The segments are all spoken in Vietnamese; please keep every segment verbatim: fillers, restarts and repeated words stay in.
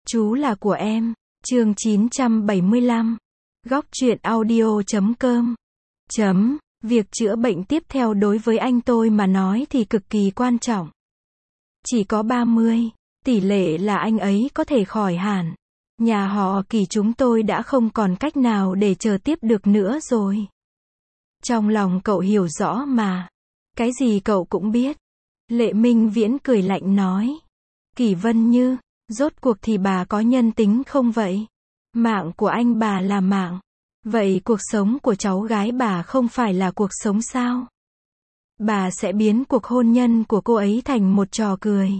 Chú là của em. Chương chín trăm bảy mươi lăm. Góc truyện audio chấm com. Chấm. Việc chữa bệnh tiếp theo đối với anh tôi mà nói thì cực kỳ quan trọng. Chỉ có ba mươi, tỷ lệ là anh ấy có thể khỏi hẳn. Nhà họ Kỳ chúng tôi đã không còn cách nào để chờ tiếp được nữa rồi. Trong lòng cậu hiểu rõ mà. Cái gì cậu cũng biết. Lệ Minh Viễn cười lạnh nói. Kỳ Vân Như, rốt cuộc thì bà có nhân tính không vậy? Mạng của anh bà là mạng. Vậy cuộc sống của cháu gái bà không phải là cuộc sống sao? Bà sẽ biến cuộc hôn nhân của cô ấy thành một trò cười.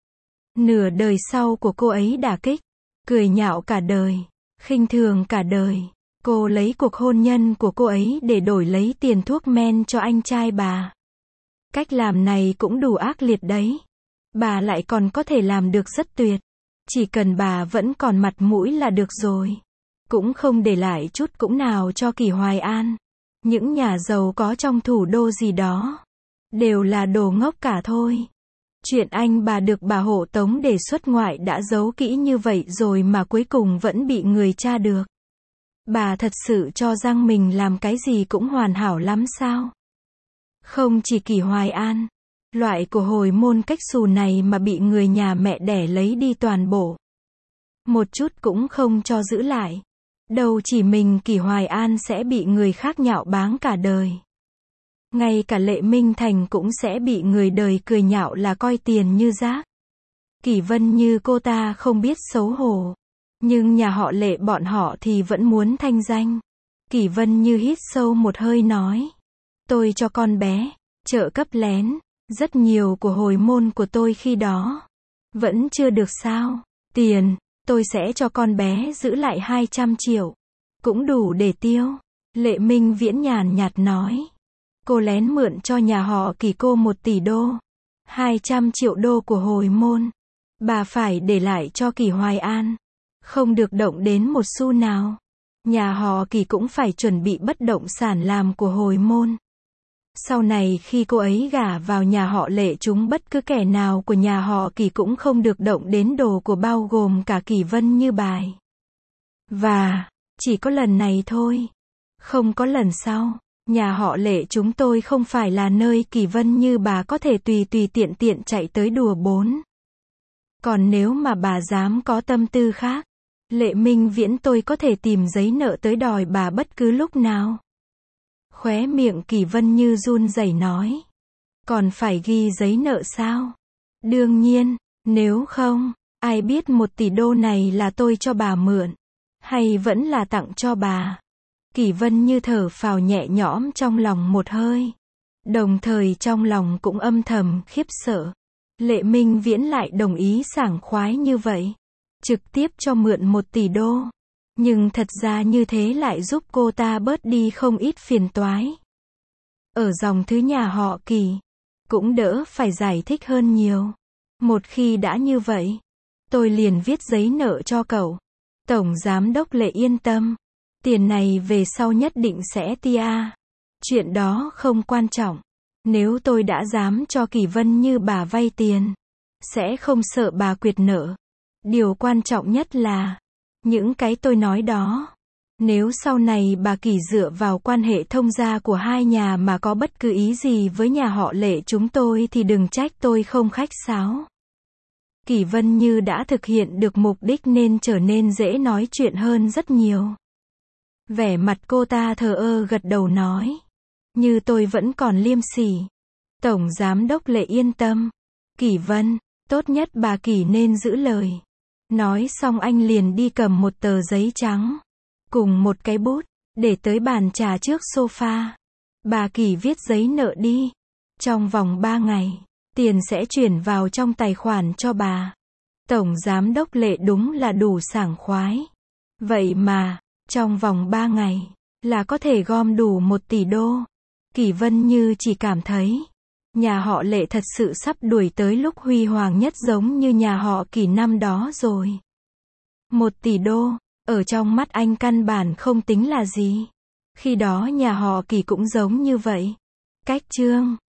Nửa đời sau của cô ấy đả kích, cười nhạo cả đời, khinh thường cả đời. Cô lấy cuộc hôn nhân của cô ấy để đổi lấy tiền thuốc men cho anh trai bà. Cách làm này cũng đủ ác liệt đấy. Bà lại còn có thể làm được rất tuyệt. Chỉ cần bà vẫn còn mặt mũi là được rồi. Cũng không để lại chút cũng nào cho Kỳ Hoài An. Những nhà giàu có trong thủ đô gì đó đều là đồ ngốc cả thôi. Chuyện anh bà được bà hộ tống để xuất ngoại đã giấu kỹ như vậy rồi mà cuối cùng vẫn bị người tra được. Bà thật sự cho rằng mình làm cái gì cũng hoàn hảo lắm sao? Không chỉ Kỳ Hoài An, loại của hồi môn cách xù này mà bị người nhà mẹ đẻ lấy đi toàn bộ. Một chút cũng không cho giữ lại. Đâu chỉ mình Kỳ Hoài An sẽ bị người khác nhạo báng cả đời. Ngay cả Lệ Minh Thành cũng sẽ bị người đời cười nhạo là coi tiền như rác. Kỳ Vân Như cô ta không biết xấu hổ. Nhưng nhà họ Lệ bọn họ thì vẫn muốn thanh danh. Kỳ Vân Như hít sâu một hơi nói. Tôi cho con bé, trợ cấp lén, rất nhiều của hồi môn của tôi khi đó. Vẫn chưa được sao? Tiền, tôi sẽ cho con bé giữ lại hai trăm triệu. Cũng đủ để tiêu. Lệ Minh Viễn nhàn nhạt nói. Cô lén mượn cho nhà họ Kỳ cô một tỷ đô. hai trăm triệu đô của hồi môn. Bà phải để lại cho Kỳ Hoài An. Không được động đến một xu nào. Nhà họ Kỳ cũng phải chuẩn bị bất động sản làm của hồi môn. Sau này khi cô ấy gả vào nhà họ Lệ chúng bất cứ kẻ nào của nhà họ Kỳ cũng không được động đến đồ của bao gồm cả Kỳ Vân Như bài. Và, chỉ có lần này thôi. Không có lần sau. Nhà họ Lệ chúng tôi không phải là nơi Kỳ Vân Như bà có thể tùy tùy tiện tiện chạy tới đùa bốn. Còn nếu mà bà dám có tâm tư khác, Lệ Minh Viễn tôi có thể tìm giấy nợ tới đòi bà bất cứ lúc nào. Khóe miệng Kỳ Vân Như run rẩy nói. Còn phải ghi giấy nợ sao? Đương nhiên, nếu không, ai biết một tỷ đô này là tôi cho bà mượn, hay vẫn là tặng cho bà. Kỳ Vân Như thở phào nhẹ nhõm trong lòng một hơi. Đồng thời trong lòng cũng âm thầm khiếp sợ. Lệ Minh Viễn lại đồng ý sảng khoái như vậy. Trực tiếp cho mượn một tỷ đô. Nhưng thật ra như thế lại giúp cô ta bớt đi không ít phiền toái. Ở dòng thứ nhà họ Kỳ, cũng đỡ phải giải thích hơn nhiều. Một khi đã như vậy, tôi liền viết giấy nợ cho cậu. Tổng Giám đốc Lệ yên tâm. Tiền này về sau nhất định sẽ tia. Chuyện đó không quan trọng. Nếu tôi đã dám cho Kỳ Vân Như bà vay tiền, sẽ không sợ bà quyệt nợ. Điều quan trọng nhất là, những cái tôi nói đó, nếu sau này bà Kỳ dựa vào quan hệ thông gia của hai nhà mà có bất cứ ý gì với nhà họ Lệ chúng tôi thì đừng trách tôi không khách sáo. Kỳ Vân Như đã thực hiện được mục đích nên trở nên dễ nói chuyện hơn rất nhiều. Vẻ mặt cô ta thờ ơ gật đầu nói. Như tôi vẫn còn liêm sỉ. Tổng Giám đốc Lệ yên tâm. Kỳ Vân, tốt nhất bà Kỳ nên giữ lời. Nói xong anh liền đi cầm một tờ giấy trắng, cùng một cái bút, để tới bàn trà trước sofa. Bà Kỳ viết giấy nợ đi. Trong vòng ba ngày, tiền sẽ chuyển vào trong tài khoản cho bà. Tổng Giám đốc Lệ đúng là đủ sảng khoái. Vậy mà, trong vòng ba ngày, là có thể gom đủ một tỷ đô. Kỳ Vân Như chỉ cảm thấy, nhà họ Lệ thật sự sắp đuổi tới lúc huy hoàng nhất giống như nhà họ Kỳ năm đó rồi. Một tỷ đô, ở trong mắt anh căn bản không tính là gì. Khi đó nhà họ Kỳ cũng giống như vậy. Cách chương